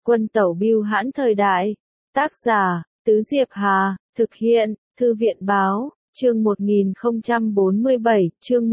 Quân tẩu bưu hãn thời đại. Tác giả, Tứ Diệp Hà, thực hiện, Thư viện báo, chương 1047, chương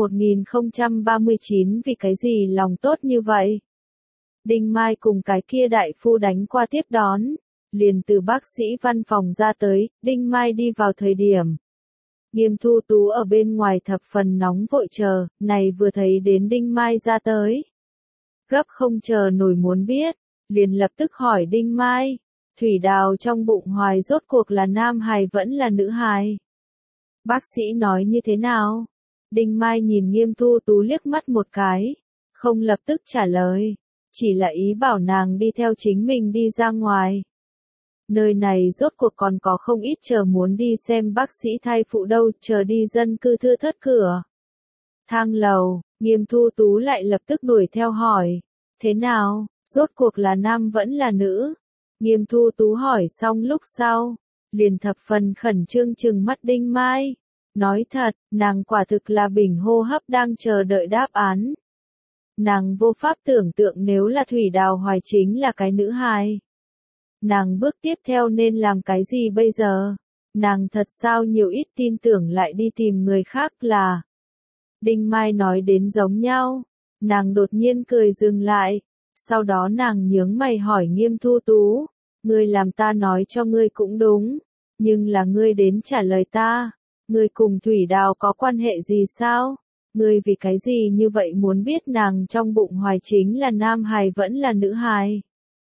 1039 vì cái gì lòng tốt như vậy? Đinh Mai cùng cái kia đại phu đánh qua tiếp đón, liền từ bác sĩ văn phòng ra tới, Đinh Mai đi vào thời điểm. Nghiêm Thu Tú ở bên ngoài thập phần nóng vội chờ, này vừa thấy đến Đinh Mai ra tới. Gấp không chờ nổi muốn biết, liền lập tức hỏi Đinh Mai, thủy đào trong bụng hoài rốt cuộc là nam hài vẫn là nữ hài. Bác sĩ nói như thế nào? Đinh Mai nhìn Nghiêm Thu Tú liếc mắt một cái, không lập tức trả lời, chỉ là ý bảo nàng đi theo chính mình đi ra ngoài. Nơi này rốt cuộc còn có không ít chờ muốn đi xem bác sĩ thai phụ đâu, chờ đi dân cư thưa thớt cửa. Thang lầu, Nghiêm Thu Tú lại lập tức đuổi theo hỏi, thế nào, rốt cuộc là nam vẫn là nữ? Nghiêm Thu Tú hỏi xong lúc sau, liền thập phần khẩn trương trừng mắt Đinh Mai. Nói thật, nàng quả thực là bình hô hấp đang chờ đợi đáp án. Nàng vô pháp tưởng tượng nếu là Thủy Đào Hoài chính là cái nữ hài. Nàng bước tiếp theo nên làm cái gì bây giờ? Nàng thật sao nhiều ít tin tưởng lại đi tìm người khác là. Đinh Mai nói đến giống nhau. Nàng đột nhiên cười dừng lại. Sau đó nàng nhướng mày hỏi Nghiêm Thu Tú. Ngươi làm ta nói cho ngươi cũng đúng. Nhưng là ngươi đến trả lời ta. Ngươi cùng Thủy Đào có quan hệ gì sao? Ngươi vì cái gì như vậy muốn biết nàng trong bụng hoài chính là nam hài vẫn là nữ hài?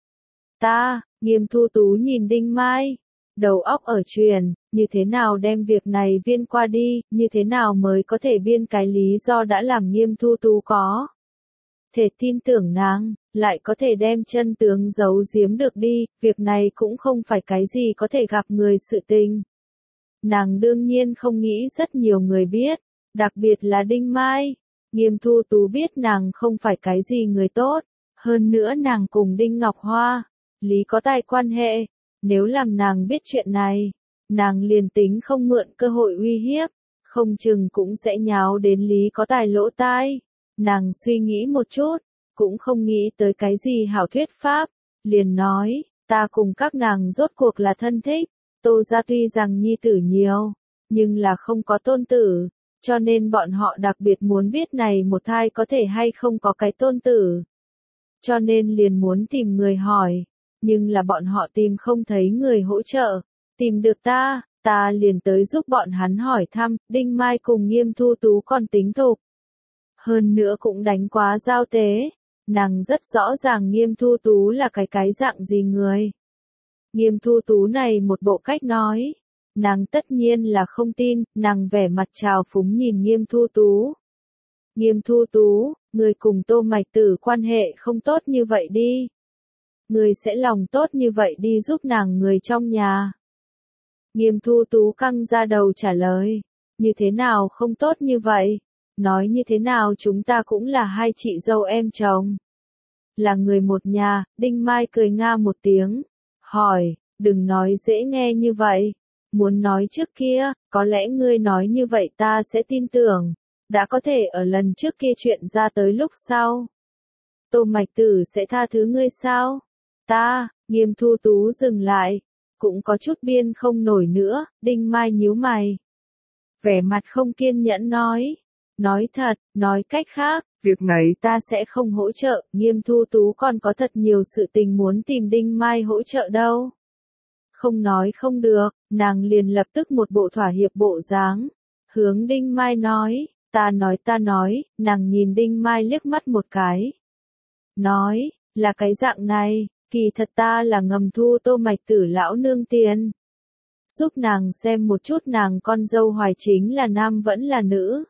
Nghiêm Thu Tú nhìn Đinh Mai, đầu óc ở truyền, như thế nào đem việc này viên qua đi, như thế nào mới có thể biên cái lý do đã làm Nghiêm Thu Tú có thể tin tưởng nàng, lại có thể đem chân tướng giấu giếm được đi, việc này cũng không phải cái gì có thể gặp người sự tình. Nàng đương nhiên không nghĩ rất nhiều người biết, đặc biệt là Đinh Mai. Nghiêm Thu Tú biết nàng không phải cái gì người tốt, hơn nữa nàng cùng Đinh Ngọc Hoa, Lý có tài quan hệ, nếu làm nàng biết chuyện này, nàng liền tính không mượn cơ hội uy hiếp, không chừng cũng sẽ nháo đến Lý có tài lỗ tai. Nàng suy nghĩ một chút, cũng không nghĩ tới cái gì hảo thuyết pháp, liền nói, ta cùng các nàng rốt cuộc là thân thích, Tô gia tuy rằng nhi tử nhiều, nhưng là không có tôn tử, cho nên bọn họ đặc biệt muốn biết này một thai có thể hay không có cái tôn tử. Cho nên liền muốn tìm người hỏi, nhưng là bọn họ tìm không thấy người hỗ trợ, tìm được ta liền tới giúp bọn hắn hỏi thăm, Đinh Mai cùng Nghiêm Thu Tú còn tính thục. Hơn nữa cũng đánh quá giao tế, nàng rất rõ ràng Nghiêm Thu Tú là cái dạng gì người. Nghiêm Thu Tú này một bộ cách nói, nàng tất nhiên là không tin, nàng vẻ mặt trào phúng nhìn Nghiêm Thu Tú. Nghiêm Thu Tú, người cùng Tô Mạch Tử quan hệ không tốt như vậy đi. Người sẽ lòng tốt như vậy đi giúp nàng người trong nhà. Nghiêm Thu Tú căng ra đầu trả lời, như thế nào không tốt như vậy? Nói như thế nào chúng ta cũng là hai chị dâu em chồng. Là người một nhà, Đinh Mai cười nga một tiếng, hỏi, đừng nói dễ nghe như vậy. Muốn nói trước kia, có lẽ ngươi nói như vậy ta sẽ tin tưởng. Đã có thể ở lần trước kia chuyện ra tới lúc sau. Tô Mạch Tử sẽ tha thứ ngươi sao? Nghiêm Thu Tú dừng lại, cũng có chút biên không nổi nữa, Đinh Mai nhíu mày. Vẻ mặt không kiên nhẫn nói thật, nói cách khác, việc này ta sẽ không hỗ trợ, Nghiêm Thu Tú còn có thật nhiều sự tình muốn tìm Đinh Mai hỗ trợ đâu. Không nói không được, nàng liền lập tức một bộ thỏa hiệp bộ dáng, hướng Đinh Mai nói, ta nói, nàng nhìn Đinh Mai liếc mắt một cái. Nói, là cái dạng này, kỳ thật ta là ngầm thu Tô Mạch Tử lão nương tiền. Giúp nàng xem một chút nàng con dâu hoài chính là nam vẫn là nữ.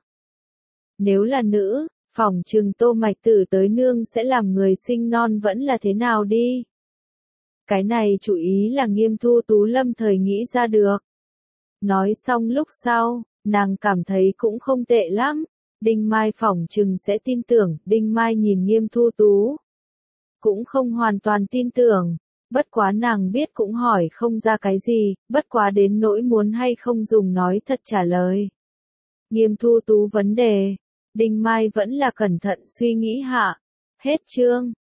Nếu là nữ, phỏng chừng Tô Mạch Tử tới nương sẽ làm người sinh non vẫn là thế nào đi. Cái này chủ ý là Nghiêm Thu Tú lâm thời nghĩ ra được. Nói xong lúc sau, nàng cảm thấy cũng không tệ lắm. Đinh Mai phỏng chừng sẽ tin tưởng, Đinh Mai nhìn Nghiêm Thu Tú. Cũng không hoàn toàn tin tưởng, bất quá nàng biết cũng hỏi không ra cái gì, bất quá đến nỗi muốn hay không dùng nói thật trả lời. Nghiêm Thu Tú vấn đề, Đinh Mai vẫn là cẩn thận suy nghĩ hạ. Hết chương.